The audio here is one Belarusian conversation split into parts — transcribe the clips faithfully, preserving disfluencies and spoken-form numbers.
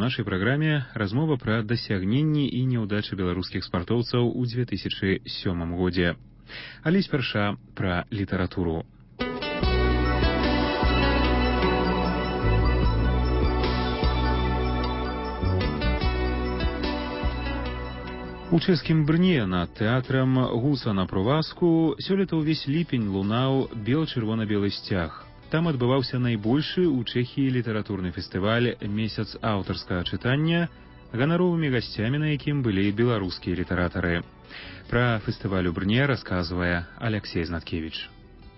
нашай праграме размова пра дасягненні і няўдачы беларускіх спартоўцаў у две тысячы сёмым годзе. Але спярша пра літаратуру. У чэшскім Брне над тэатрам Гуса на Проваску сёлета ўвесь ліпень лунаў бел-чырвона-белы сцяг. Там адбываўся найбольшы ў Чэхіі літаратурны фестываль «Месяц аўтарскага чытання», ганаровымі гасцямі на якім былі беларускія літаратары. Пра фестываль у Брне расказвае Аляксей Знаткевіч.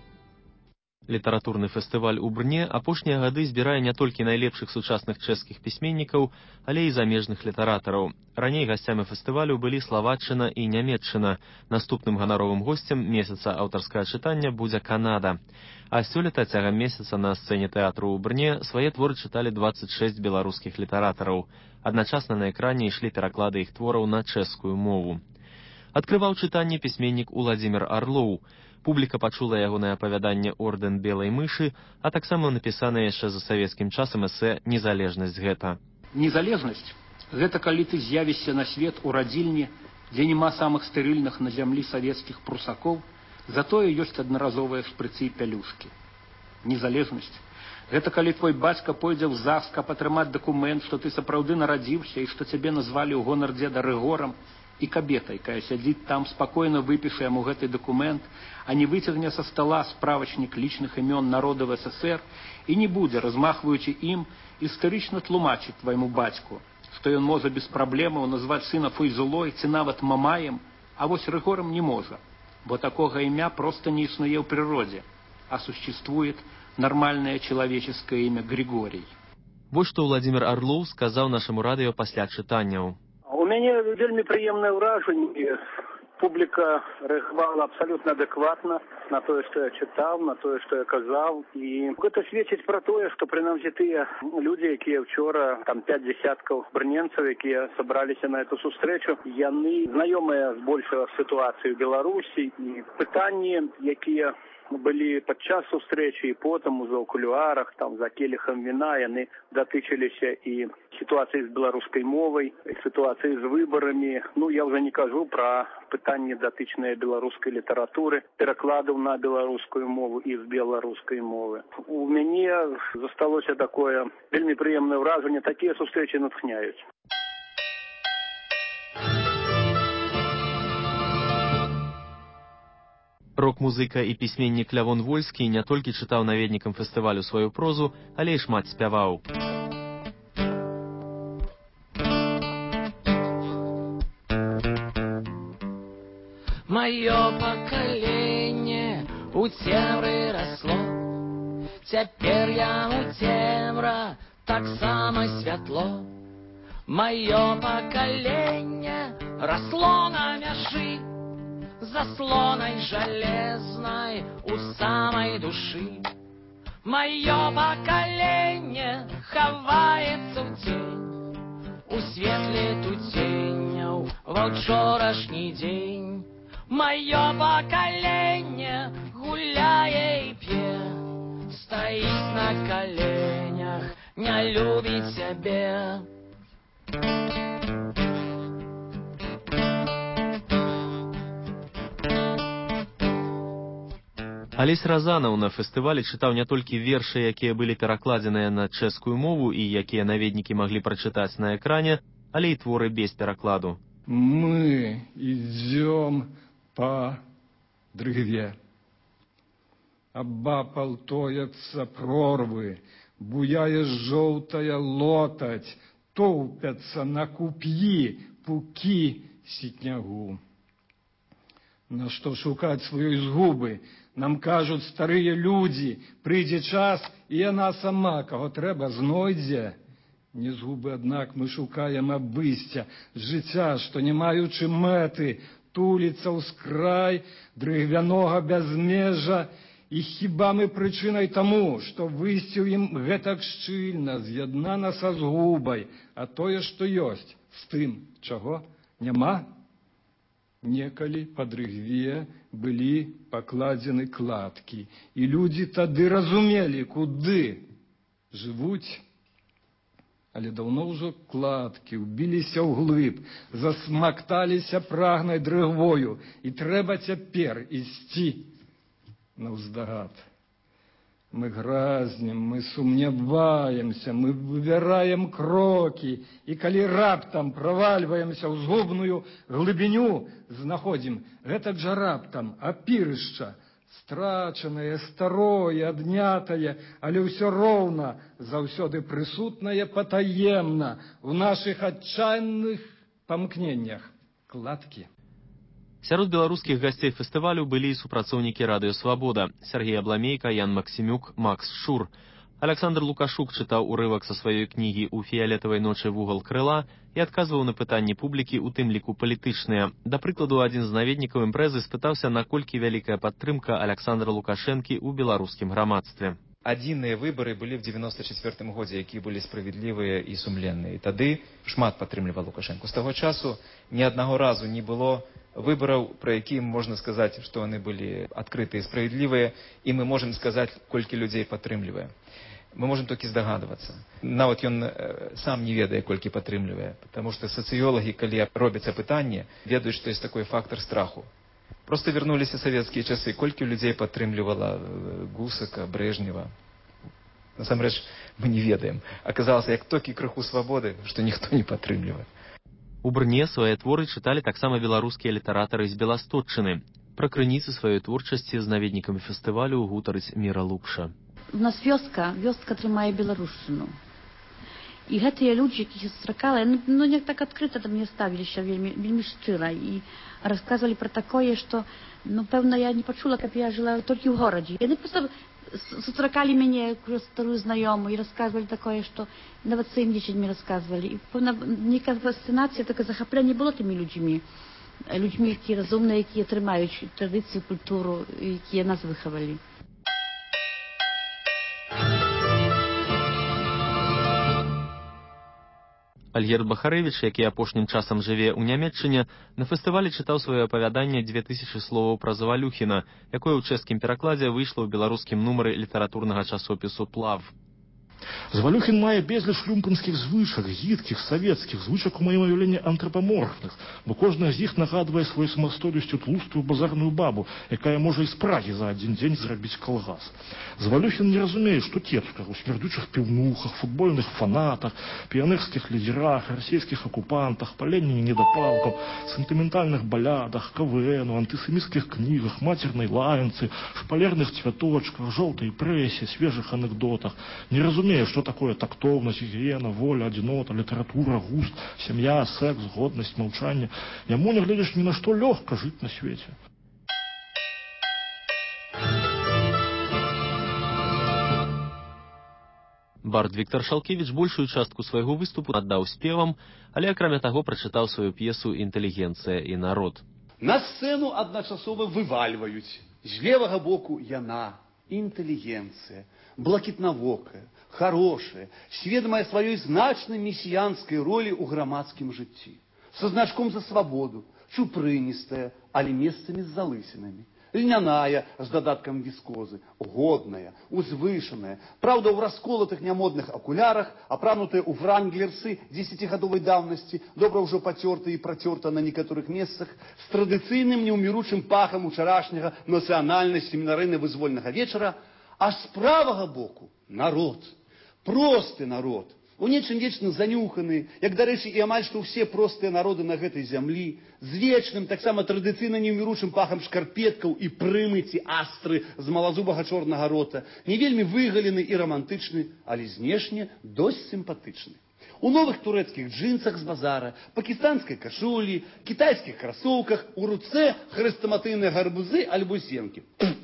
Літаратурны фестываль у Брне апошнія гады збірае не толькі найлепшых сучасных чэшскіх пісьменнікаў, але і замежных літаратараў. Раней гасцямі фестывалю былі Славаччына і Нямецчына. Наступным ганаровым госцем месяца аўтарскага чытання будзе Канада. А сёлета цягам месяца на сцэне тэатру ў Брне свае творы чыталі дваццаць шэсць беларускіх літаратараў. Адначасна на экране ішлі пераклады іх твораў на чэшскую мову. Адкрываў чытанне пісьменнік Уладзімір Арлоў. Публіка пачула ягонае апавяданне «Ордэн белай мышы», а таксама напісанае яшчэ за савецкім часам эсэ «Незалежнасць гэта». Незалежнасць – гэта калі ты з'явішся на свет у радзільні, дзе няма самых стэрыльных на зямлі савецкіх прусакоў, затое ёсць аднаразовыя шпрыцы і пялюшкі. Незалежнасць – гэта калі твой бацька пойдзе ў ЗАГС, каб атрымаць дакумент, што ты сапраўды нарадзіўся і што цябе назвалі ў гонар дзеда Рыгорам, і кабета, якая сядзіць там, спакойна выпіша яму гэты дакумент, а не выцягне са стала справачнік лічных імён народаў СССР і не будзе, размахваючы ім, істарычна тлумачыць твайму бацьку, што ён можа без праблемаў назваць сына Фойзулой ці нават Мамаем, а вось Рыгорам не можа, бо такога імя проста не існуе ў прыродзе, а существует нармальнае чалавеческае імя Григорий. Вось што Уладзімір Арлоў сказаў нашаму радыё пасля чытанняў. У мяне вельмі прыемнае ўражанне. Публіка рэагавала абсалютна адэкватна на тое, што я чытаў, на тое, што я казаў. І гэта сведчыць пра тое, што прынамсі тыя людзі, якія ўчора, там пяць дзясяткаў брненцаў, якія сабраліся на эту сустрэчу, яны знаёмыя з большай сітуацыяй у Беларусі. І пытанні, якія былі падчас сустрэчы і потым ужо ў кулуарах, там за келіхам віна, яны датычыліся і сітуацыі з беларускай мовай, і сітуацыі з выбарамі. Ну, я ўжо не кажу пра пытанні датычныя беларускай літаратуры, перакладаў на беларускую мову і з беларускай мовы. У мяне засталося такое вельмі прыемнае ўражанне, такія сустрэчы натхняюць. Рок-музыка і пісьменнік Лявон Вольскі не толькі чытаў наведнікам фестывалю сваю прозу, але і шмат спяваў. Маё пакаленне у цемры расло, цяпер яму цемра таксама святло. Маё пакаленне расло на мяжы, заслонай жалезнай у самай душы. Маё пакаленне хаваецца ў дзень, у светле туценняў ва ўчорашні дзень. Маё пакаленне гуляе і п'е, стаіць на каленях, не любіць сябе. Алесь Разанаў на фестывалі чытаў не толькі вершы, якія былі перакладзеныя на чэшскую мову і якія наведнікі маглі прачытаць на экране, але і творы без перакладу. Мы идем по дрыгве, абапал тоятся прорвы, буяе жоўтая лотаць, тоўпятся на куп'і пукі сітнягу. На што шукаць сваёй згубы? Нам кажуць старыя людзі, прыйдзе час, і яна сама, каго трэба, знойдзе. Не згубы, аднак, мы шукаем абысця, жыцця, што не маючы мэты, туліцца ўскрай дрыгвянога бязмежа, і хіба мы прычынай таму, што выйсці ў ім гэтак шчыльна, з'яднана са згубай, а тое, што ёсць, з тым, чаго няма? Некалі па дрыгве былі пакладзены кладкі, і людзі тады разумелі, куды жывуць. але даўно ўжо кладкі ўбіліся ўглыб, засмакталіся прагнай дрыгвою, і трэба цяпер ісці наўздагад. Мы гразнем, мы сумняваемся, мы выбираем крокі, і калі раптам правальваемся ў згубную глыбіню, знаходзім гэтак жа раптам апірышча, страчанае, старое, аднятае, але ўсё роўна заўсёды прысутнае патаемна ў нашых адчайных памкненнях кладкі. Сярод беларускіх гасцей фестывалю былі і супрацоўнікі радыё «Свабода» Сергей Абламейка, Ян Максімюк, Макс Шур. Александр Лукашук чытаў урывак са сваёй кнігі «У фіялетавай ночы вугал крыла» і адказваў на пытанні публікі, у тым ліку палітычныя. Да прыкладу, адзін з наведнікаў імпрэзы спытаўся, наколькі вялікая падтрымка Александра Лукашэнкі ў беларускім грамадстве. Адзіныя выбары былі ў девяносто четвёртым годзе, якія былі справядлівыя і сумленныя. І тады шмат падтрымліваў Лукашэнку. З таго часу ні аднаго разу не было выбараў, пра якія можна сказаць, што яны былі адкрытыя і справядлівыя, і мы можам сказаць, колькі людзей падтрымлівае. Мы можем толькі здагадвацца. Нават ён сам не ведае, колькі падтрымлівае, потому што сацыёлагі, калі робяць апытанне, ведаюць, што ёсць такой фактор страху. Просто вернуліся савецкія часы, колькі людзей падтрымлівала Гусака, Брежнева. Насамрэч, мы не ведаем. Аказалася, як толькі крыху свабоды, што ніхто не падтрымлівае. У Брне свае творы чыталі таксама беларускія літаратары з Беластотчыны. Пра крыніцы сваёй творчасці з наведнікамі фестывалю гутарыць Міра Лукша. У нас вёска, вёска трымае беларушчыну. І гэтыя людзі, якіх я сустракала, ну, ну не так адкрыта да мне ставіліся вельмі, вельмі шчыра і расказвалі пра такое, што, ну, пэўна, я не пачула, каб я жыла толькі ў горадзе. Яны проста сустракалі мяне, старую знаёмую, і расказвалі такое, што нават сваім дзецьмі расказвалі. І, пэўна, нейкая фасцынацыя, такое захапленне было тымі людзьмі. Людзьмі, якія разумныя, якія трымаюць традыцыю, культуру, якія нас выхавалі. Альгерд Бахарэвіч, які апошнім часам жыве ў Нямецчыне, на фестывалі чытаў сваё апавяданне «две тысячы словаў пра Завалюхіна», якое ў чэшскім перакладзе выйшла ў беларускім нумары літаратурнага часопісу «Плав». Завалюхін мае безліч люмпенскіх звычак, гідкіх, савецкіх, звычак у маім уяўленні антропаморфных, бо кожная з іх нагадвае сваёй самастойнасцю тлустую базарную бабу, якая можа і з Прагі за адзін дзень зрабіць калгас. Завалюхін не разумее, што кепска ў смярдючых піўнухах, футбольных фанатах, піянерскіх лідзерах, расійскіх акупантах, паленні недапалкаў, сентыментальных балядах, КВНу, антысеміцкіх кнігах, мацернай лаянцы, шпалерных цвяточках, жоўтай прэсе, свежых анекдотах. Не разумее, што такое тактоўнасць, гігіена, воля, адзінота, літаратура, густ, сям'я, секс, годнасць, маўчанне. Яму, не гледзяш ні на што, лёгка жыць на свеце. Бард Віктор Шалкевіч большую частку свайго выступу аддаў спевам, але акрамя таго прачытаў сваю п'есу «Інтэлігенцыя і народ». На сцэну адначасова вывальваюць з левага боку яна, інтэлігенцыя, блакітнавокая, хорошая, сведомая сваёй значнай месіянскай ролі ў грамадскім жыцці, са значком за свабоду, чупрыністая, але месцамі з залысінамі, льняная, з дадаткам віскозы, годная, узвышаная, праўда, ў расколатых нямодных акулярах, апранутая ў вранглерсы дзесяцігадовай даўнасці, добра ўжо пацёрта і працёрта на некаторых месцах, з традыцыйным неўміручым пахам учарашняга нацыянальна-семінарыйна-вызвольнага вечара, а з правага боку народ, просты народ, у нечым вечна занюханы, як, дарэчы, і амаль што ўсе простыя народы на гэтай зямлі, з вечным, таксама традыцыйна неўміручым пахам шкарпеткаў і прымыці астры з малазубага чорнага рота, не вельмі выгалены і рамантычны, але знешне досць сімпатычны. У новых турэцкіх джинсах з базара, пакістанскай кашулі, кітайскіх красоўках, у руцэ хрэстаматыйныя гарбузы альбо сенкі.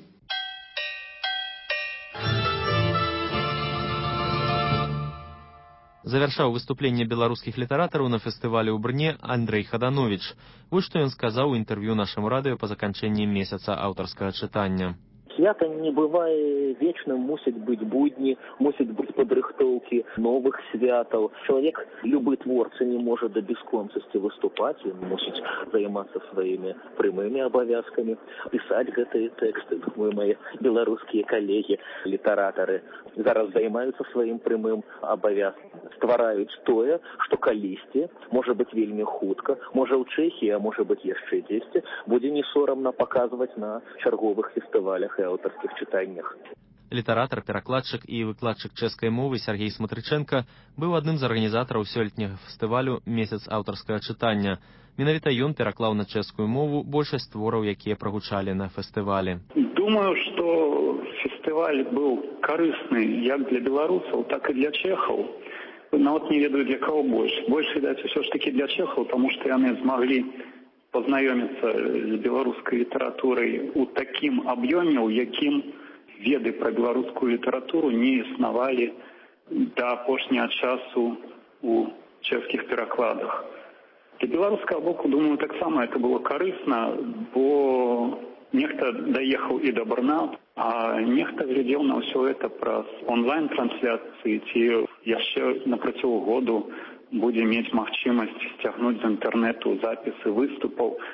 Завяршаў выступленне беларускіх літаратараў на фестывалі ў Брне Андрэй Хадановіч. Вось што ён сказаў у інтэрв'ю нашаму радыё па заканчэнні месяца аўтарскага чытання. Свято не бывае вечным, мусяць быць будні, мусяць быць падрыхтоўкі новых святаў. Чалавек, любы творца, не можа да бясконцасці выступаць, ён мусіць займацца сваімі прямымі абавязкамі, пісаць гэтыя тэксты. Думаю, мае беларускія калегі, літаратары зараз займаюцца сваім прямым абавязкам, ствараюць тое, што калісьці, можа быць вельмі хутка, можа ў Чэхіі, а можа быць яшчэ дзесьці, будзе не сорамна паказваць на чарговых фестывалях і аўтарскіх чытаннях. Літаратар, перакладчык і выкладчык чэшскай мовы Сергей Сматрычэнка быў адным з арганізатараў сёлетняга фестывалю «Месяц аўтарскага чытання». Менавіта ён пераклаў на чэшскую мову большасць твораў, якія прагучалі на фестывалі. Думаю, што фестываль быў карысны як для беларусаў, так і для чэхаў. Нават не ведаю, для каго больш. Больш, відаць, усё ж такі для чэхаў, таму што яны змаглі пазнаёміцца з беларускай літаратурай у такім аб'ёме, у якім веды пра беларускую літаратуру не існавалі да апошняга часу у чэшскіх перакладах. Для беларускага боку, думаю, таксама это было карысна, бо нехта даехаў і да Брна, а нехта глядзеў на ўсё это праз онлайн-трансляцыі, ці яшчэ на працягу году будзе мець магчымасць сцягнуць з інтэрнэту запісы выступаў